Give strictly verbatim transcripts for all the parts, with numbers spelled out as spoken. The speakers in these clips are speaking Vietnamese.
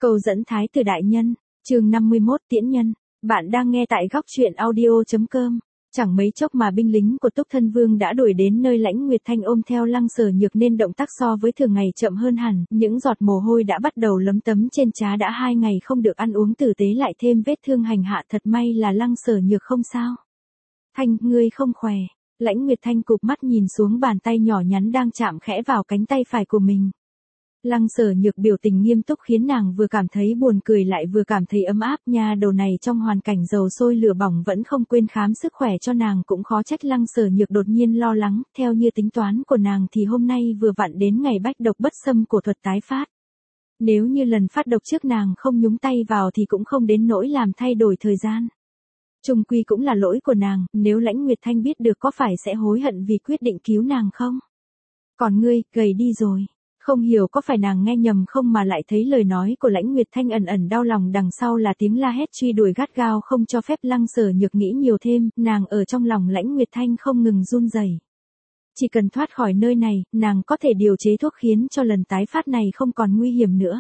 Câu dẫn thái tử đại nhân, chương năm mươi mốt tiễn nhân. Bạn đang nghe tại góc truyện audio.com. Chẳng mấy chốc mà binh lính của Túc Thân Vương đã đuổi đến nơi Lãnh Nguyệt Thanh ôm theo Lăng Sở Nhược nên động tác so với thường ngày chậm hơn hẳn, những giọt mồ hôi đã bắt đầu lấm tấm trên trán, đã hai ngày không được ăn uống tử tế lại thêm vết thương hành hạ, thật may là Lăng Sở Nhược không sao. Thanh, ngươi không khỏe. Lãnh Nguyệt Thanh cụp mắt nhìn xuống bàn tay nhỏ nhắn đang chạm khẽ vào cánh tay phải của mình. Lăng Sở Nhược biểu tình nghiêm túc khiến nàng vừa cảm thấy buồn cười lại vừa cảm thấy ấm áp. Nha đầu này trong hoàn cảnh dầu sôi lửa bỏng vẫn không quên khám sức khỏe cho nàng, cũng khó trách Lăng Sở Nhược đột nhiên lo lắng. Theo như tính toán của nàng thì hôm nay vừa vặn đến ngày bách độc bất xâm của thuật tái phát. Nếu như lần phát độc trước nàng không nhúng tay vào thì cũng không đến nỗi làm thay đổi thời gian. Chung quy cũng là lỗi của nàng, nếu Lãnh Nguyệt Thanh biết được có phải sẽ hối hận vì quyết định cứu nàng không? Còn ngươi, gầy đi rồi. Không hiểu có phải nàng nghe nhầm không mà lại thấy lời nói của Lãnh Nguyệt Thanh ẩn ẩn đau lòng, đằng sau là tiếng la hét truy đuổi gắt gao không cho phép Lăng Sở Nhược nghĩ nhiều thêm, nàng ở trong lòng Lãnh Nguyệt Thanh không ngừng run rẩy. Chỉ cần thoát khỏi nơi này, nàng có thể điều chế thuốc khiến cho lần tái phát này không còn nguy hiểm nữa.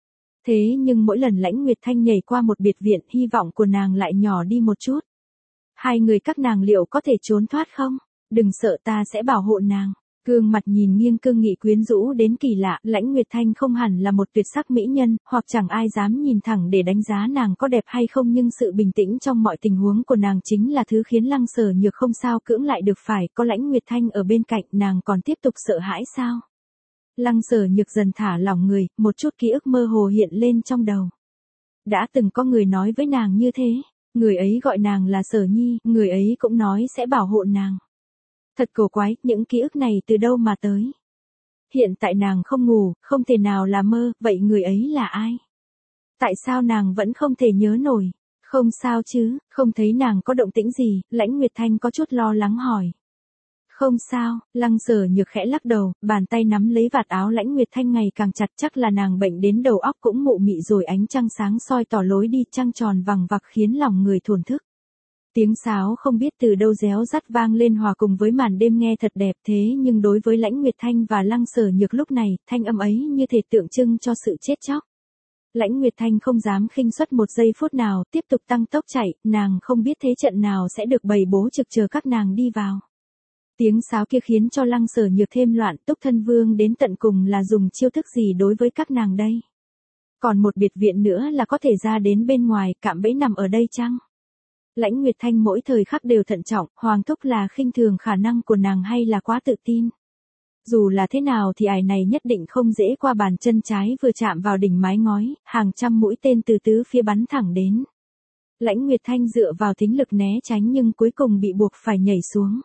Thế nhưng mỗi lần Lãnh Nguyệt Thanh nhảy qua một biệt viện, hy vọng của nàng lại nhỏ đi một chút. Hai người các nàng liệu có thể trốn thoát không? Đừng sợ, ta sẽ bảo hộ nàng. Gương mặt nhìn nghiêng cương nghị quyến rũ đến kỳ lạ, Lãnh Nguyệt Thanh không hẳn là một tuyệt sắc mỹ nhân, hoặc chẳng ai dám nhìn thẳng để đánh giá nàng có đẹp hay không, nhưng sự bình tĩnh trong mọi tình huống của nàng chính là thứ khiến Lăng Sở Nhược không sao cưỡng lại được. Phải có Lãnh Nguyệt Thanh ở bên cạnh, nàng còn tiếp tục sợ hãi sao? Lăng Sở Nhược dần thả lỏng người, một chút ký ức mơ hồ hiện lên trong đầu. Đã từng có người nói với nàng như thế, người ấy gọi nàng là Sở Nhi, người ấy cũng nói sẽ bảo hộ nàng. Thật cổ quái, những ký ức này từ đâu mà tới? Hiện tại nàng không ngủ, không thể nào là mơ, vậy người ấy là ai? Tại sao nàng vẫn không thể nhớ nổi? Không sao chứ, không thấy nàng có động tĩnh gì, Lãnh Nguyệt Thanh có chút lo lắng hỏi. Không sao, Lăng Sở Nhược khẽ lắc đầu, bàn tay nắm lấy vạt áo Lãnh Nguyệt Thanh ngày càng chặt, chắc là nàng bệnh đến đầu óc cũng mụ mị rồi. Ánh trăng sáng soi tỏ lối đi, trăng tròn vằng vặc khiến lòng người thổn thức. Tiếng sáo không biết từ đâu réo rắt vang lên hòa cùng với màn đêm nghe thật đẹp, thế nhưng đối với Lãnh Nguyệt Thanh và Lăng Sở Nhược lúc này, thanh âm ấy như thể tượng trưng cho sự chết chóc. Lãnh Nguyệt Thanh không dám khinh suất một giây phút nào, tiếp tục tăng tốc chạy, nàng không biết thế trận nào sẽ được bày bố trực chờ các nàng đi vào. Tiếng sáo kia khiến cho Lăng Sở Nhược thêm loạn, Túc Thân Vương đến tận cùng là dùng chiêu thức gì đối với các nàng đây? Còn một biệt viện nữa là có thể ra đến bên ngoài, cạm bẫy nằm ở đây chăng? Lãnh Nguyệt Thanh mỗi thời khắc đều thận trọng, Hoàng thúc là khinh thường khả năng của nàng hay là quá tự tin? Dù là thế nào thì ải này nhất định không dễ qua. Bàn chân trái vừa chạm vào đỉnh mái ngói, hàng trăm mũi tên từ tứ phía bắn thẳng đến. Lãnh Nguyệt Thanh dựa vào thính lực né tránh nhưng cuối cùng bị buộc phải nhảy xuống.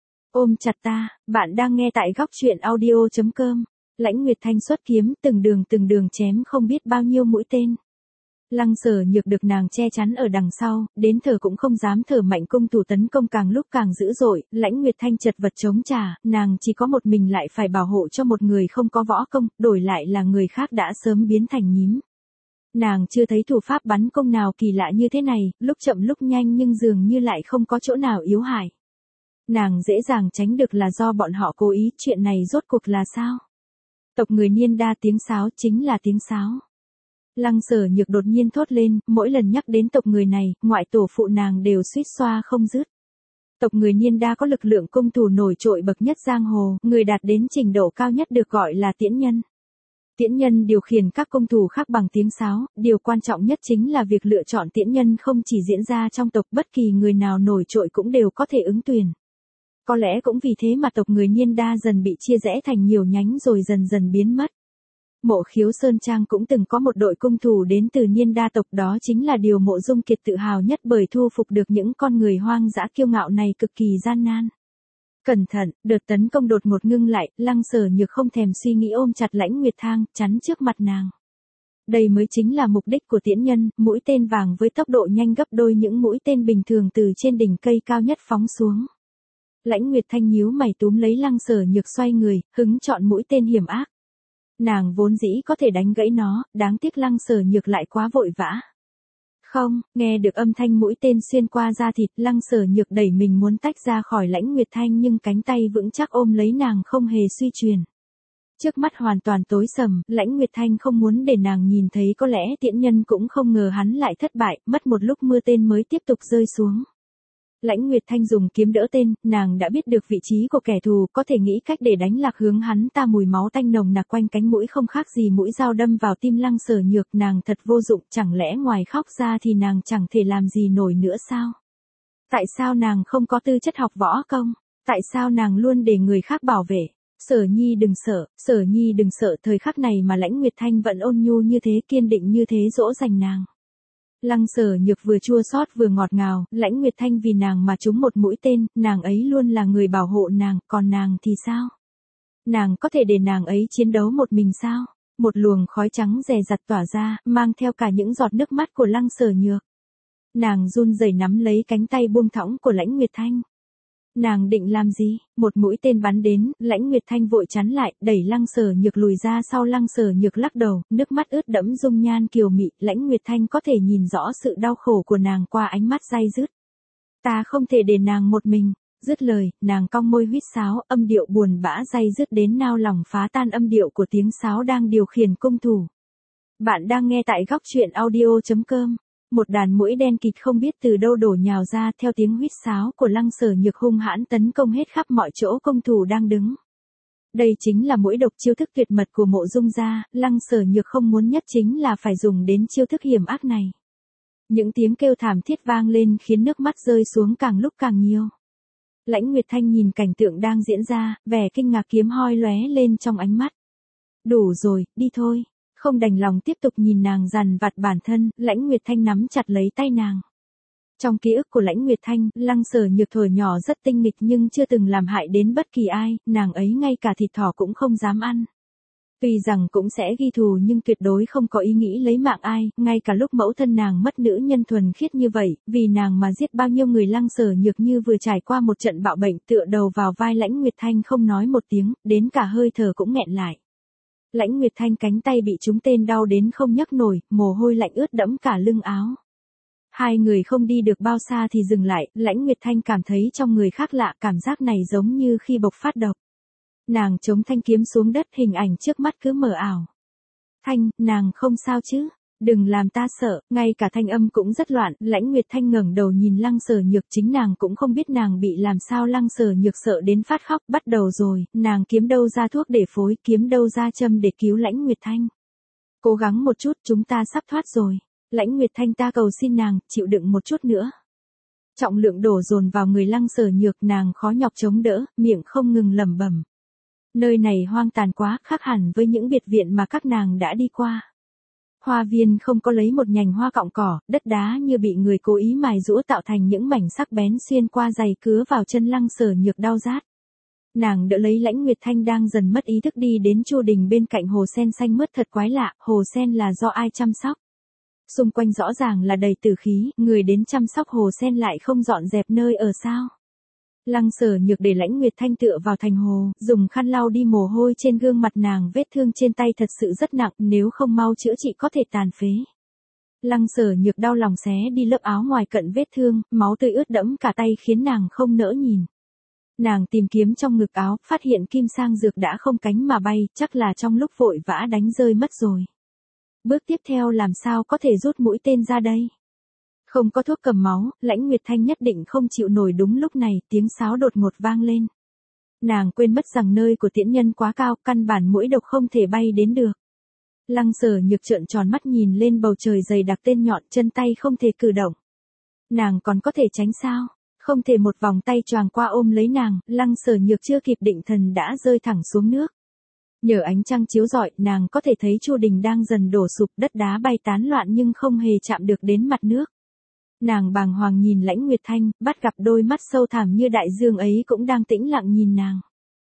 Ôm chặt ta, bạn đang nghe tại góc truyện audio.com. Lãnh Nguyệt Thanh xuất kiếm, từng đường từng đường chém không biết bao nhiêu mũi tên. Lăng Sở Nhược được nàng che chắn ở đằng sau, đến thở cũng không dám thở mạnh, cung thủ tấn công càng lúc càng dữ dội, Lãnh Nguyệt Thanh chật vật chống trả, nàng chỉ có một mình lại phải bảo hộ cho một người không có võ công, đổi lại là người khác đã sớm biến thành nhím. Nàng chưa thấy thủ pháp bắn công nào kỳ lạ như thế này, lúc chậm lúc nhanh nhưng dường như lại không có chỗ nào yếu hại. Nàng dễ dàng tránh được là do bọn họ cố ý, chuyện này rốt cuộc là sao? Tộc người Niên Đa, tiếng sáo chính là tiếng sáo. Lăng Sở Nhược đột nhiên thốt lên, mỗi lần nhắc đến tộc người này, ngoại tổ phụ nàng đều suýt xoa không dứt. Tộc người Niên Đa có lực lượng cung thủ nổi trội bậc nhất giang hồ, người đạt đến trình độ cao nhất được gọi là tiễn nhân. Tiễn nhân điều khiển các cung thủ khác bằng tiếng sáo, điều quan trọng nhất chính là việc lựa chọn tiễn nhân không chỉ diễn ra trong tộc, bất kỳ người nào nổi trội cũng đều có thể ứng tuyển. Có lẽ cũng vì thế mà tộc người Niên Đa dần bị chia rẽ thành nhiều nhánh rồi dần dần biến mất. Mộ Khiếu Sơn Trang cũng từng có một đội cung thủ đến từ Niên Đa tộc, đó chính là điều Mộ Dung Kiệt tự hào nhất, bởi thu phục được những con người hoang dã kiêu ngạo này cực kỳ gian nan. Cẩn thận, đợt tấn công đột ngột ngưng lại, Lăng Sở Nhược không thèm suy nghĩ ôm chặt Lãnh Nguyệt Thanh, chắn trước mặt nàng. Đây mới chính là mục đích của tiễn nhân, mũi tên vàng với tốc độ nhanh gấp đôi những mũi tên bình thường từ trên đỉnh cây cao nhất phóng xuống. Lãnh Nguyệt Thanh nhíu mày túm lấy Lăng Sở Nhược xoay người, hứng chọn mũi tên hiểm ác. Nàng vốn dĩ có thể đánh gãy nó, đáng tiếc Lăng Sở Nhược lại quá vội vã. Không, nghe được âm thanh mũi tên xuyên qua da thịt, Lăng Sở Nhược đẩy mình muốn tách ra khỏi Lãnh Nguyệt Thanh nhưng cánh tay vững chắc ôm lấy nàng không hề suy chuyển. Trước mắt hoàn toàn tối sầm, Lãnh Nguyệt Thanh không muốn để nàng nhìn thấy, có lẽ Tiễn Nhân cũng không ngờ hắn lại thất bại, mất một lúc mưa tên mới tiếp tục rơi xuống. Lãnh Nguyệt Thanh dùng kiếm đỡ tên, nàng đã biết được vị trí của kẻ thù, có thể nghĩ cách để đánh lạc hướng hắn ta. Mùi máu tanh nồng nặc quanh cánh mũi không khác gì mũi dao đâm vào tim Lăng Sở Nhược. Nàng thật vô dụng, chẳng lẽ ngoài khóc ra thì nàng chẳng thể làm gì nổi nữa sao? Tại sao nàng không có tư chất học võ công? Tại sao nàng luôn để người khác bảo vệ? Sở Nhi đừng sợ, Sở Nhi đừng sợ. Thời khắc này mà Lãnh Nguyệt Thanh vẫn ôn nhu như thế, kiên định như thế dỗ dành nàng. Lăng Sở Nhược vừa chua xót vừa ngọt ngào, Lãnh Nguyệt Thanh vì nàng mà trúng một mũi tên, nàng ấy luôn là người bảo hộ nàng, còn nàng thì sao? Nàng có thể để nàng ấy chiến đấu một mình sao? Một luồng khói trắng dè dặt tỏa ra, mang theo cả những giọt nước mắt của Lăng Sở Nhược. Nàng run rẩy nắm lấy cánh tay buông thõng của Lãnh Nguyệt Thanh. Nàng định làm gì? Một mũi tên bắn đến, Lãnh Nguyệt Thanh vội chắn lại, đẩy Lăng Sở Nhược lùi ra sau. Lăng Sở Nhược lắc đầu, nước mắt ướt đẫm dung nhan kiều mị. Lãnh Nguyệt Thanh có thể nhìn rõ sự đau khổ của nàng qua ánh mắt day dứt. Ta không thể để nàng một mình. Dứt lời, nàng cong môi huýt sáo, âm điệu buồn bã day dứt đến nao lòng phá tan âm điệu của tiếng sáo đang điều khiển cung thủ. Bạn đang nghe tại góc truyện audio chấm com. Một đàn muỗi đen kịt không biết từ đâu đổ nhào ra, theo tiếng huýt sáo của Lăng Sở Nhược hung hãn tấn công hết khắp mọi chỗ công thủ đang đứng. Đây chính là muỗi độc, chiêu thức tuyệt mật của Mộ Dung gia. Lăng Sở Nhược không muốn nhất chính là phải dùng đến chiêu thức hiểm ác này. Những tiếng kêu thảm thiết vang lên khiến nước mắt rơi xuống càng lúc càng nhiều. Lãnh Nguyệt Thanh nhìn cảnh tượng đang diễn ra, vẻ kinh ngạc kiếm hoi lóe lên trong ánh mắt. Đủ rồi, đi thôi. Không đành lòng tiếp tục nhìn nàng dằn vặt bản thân, Lãnh Nguyệt Thanh nắm chặt lấy tay nàng. Trong ký ức của Lãnh Nguyệt Thanh, Lăng Sở Nhược thuở nhỏ rất tinh nghịch nhưng chưa từng làm hại đến bất kỳ ai, nàng ấy ngay cả thịt thỏ cũng không dám ăn. Tuy rằng cũng sẽ ghi thù nhưng tuyệt đối không có ý nghĩ lấy mạng ai, ngay cả lúc mẫu thân nàng mất nữ nhân thuần khiết như vậy, vì nàng mà giết bao nhiêu người. Lăng Sở Nhược như vừa trải qua một trận bạo bệnh, tựa đầu vào vai Lãnh Nguyệt Thanh không nói một tiếng, đến cả hơi thở cũng nghẹn lại. Lãnh Nguyệt Thanh cánh tay bị trúng tên đau đến không nhấc nổi, mồ hôi lạnh ướt đẫm cả lưng áo. Hai người không đi được bao xa thì dừng lại, Lãnh Nguyệt Thanh cảm thấy trong người khác lạ, cảm giác này giống như khi bộc phát độc. Nàng chống thanh kiếm xuống đất, hình ảnh trước mắt cứ mờ ảo. Thanh, nàng không sao chứ? Đừng làm ta sợ, ngay cả thanh âm cũng rất loạn. Lãnh Nguyệt Thanh ngẩng đầu nhìn Lăng Sở Nhược, chính nàng cũng không biết nàng bị làm sao. Lăng Sở Nhược sợ đến phát khóc, bắt đầu rồi, nàng kiếm đâu ra thuốc để phối, kiếm đâu ra châm để cứu Lãnh Nguyệt Thanh. Cố gắng một chút, chúng ta sắp thoát rồi. Lãnh Nguyệt Thanh, ta cầu xin nàng, chịu đựng một chút nữa. Trọng lượng đổ dồn vào người Lăng Sở Nhược, nàng khó nhọc chống đỡ, miệng không ngừng lẩm bẩm. Nơi này hoang tàn quá, khác hẳn với những biệt viện mà các nàng đã đi qua. Hoa viên không có lấy một nhành hoa cọng cỏ, đất đá như bị người cố ý mài giũa tạo thành những mảnh sắc bén xuyên qua giày cứa vào chân Lăng Sở Nhược đau rát. Nàng đỡ lấy Lãnh Nguyệt Thanh đang dần mất ý thức đi đến chu đình bên cạnh hồ sen xanh mướt. Thật quái lạ, hồ sen là do ai chăm sóc? Xung quanh rõ ràng là đầy tử khí, người đến chăm sóc hồ sen lại không dọn dẹp nơi ở sao? Lăng Sở Nhược để Lãnh Nguyệt Thanh tựa vào thành hồ, dùng khăn lau đi mồ hôi trên gương mặt nàng. Vết thương trên tay thật sự rất nặng, nếu không mau chữa trị có thể tàn phế. Lăng Sở Nhược đau lòng xé đi lớp áo ngoài cận vết thương, máu tươi ướt đẫm cả tay khiến nàng không nỡ nhìn. Nàng tìm kiếm trong ngực áo, phát hiện kim sang dược đã không cánh mà bay, chắc là trong lúc vội vã đánh rơi mất rồi. Bước tiếp theo làm sao có thể rút mũi tên ra đây? Không có thuốc cầm máu, Lãnh Nguyệt Thanh nhất định không chịu nổi. Đúng lúc này, tiếng sáo đột ngột vang lên. Nàng quên mất rằng nơi của Tiễn Nhân quá cao, căn bản muỗi độc không thể bay đến được. Lăng Sở Nhược trợn tròn mắt nhìn lên bầu trời dày đặc tên nhọn, chân tay không thể cử động. Nàng còn có thể tránh sao? Không thể một vòng tay choàng qua ôm lấy nàng. Lăng Sở Nhược chưa kịp định thần đã rơi thẳng xuống nước. Nhờ ánh trăng chiếu rọi, nàng có thể thấy chu đình đang dần đổ sụp, đất đá bay tán loạn nhưng không hề chạm được đến mặt nước. Nàng bàng hoàng nhìn Lãnh Nguyệt Thanh, bắt gặp đôi mắt sâu thẳm như đại dương ấy cũng đang tĩnh lặng nhìn nàng.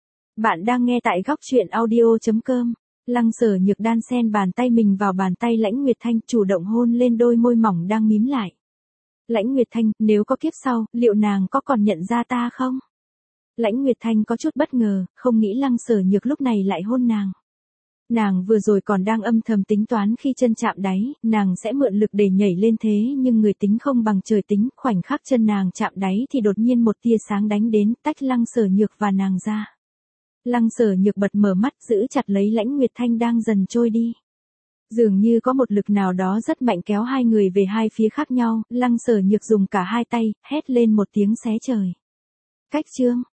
Bạn đang nghe tại góc truyện audio chấm com. Lăng Sở Nhược đan sen bàn tay mình vào bàn tay Lãnh Nguyệt Thanh, chủ động hôn lên đôi môi mỏng đang mím lại. Lãnh Nguyệt Thanh, nếu có kiếp sau, liệu nàng có còn nhận ra ta không? Lãnh Nguyệt Thanh có chút bất ngờ, không nghĩ Lăng Sở Nhược lúc này lại hôn nàng. Nàng vừa rồi còn đang âm thầm tính toán khi chân chạm đáy, nàng sẽ mượn lực để nhảy lên thế nhưng người tính không bằng trời tính, khoảnh khắc chân nàng chạm đáy thì đột nhiên một tia sáng đánh đến, tách Lăng Sở Nhược và nàng ra. Lăng Sở Nhược bật mở mắt giữ chặt lấy Lãnh Nguyệt Thanh đang dần trôi đi. Dường như có một lực nào đó rất mạnh kéo hai người về hai phía khác nhau, Lăng Sở Nhược dùng cả hai tay, hét lên một tiếng xé trời. Cách chương.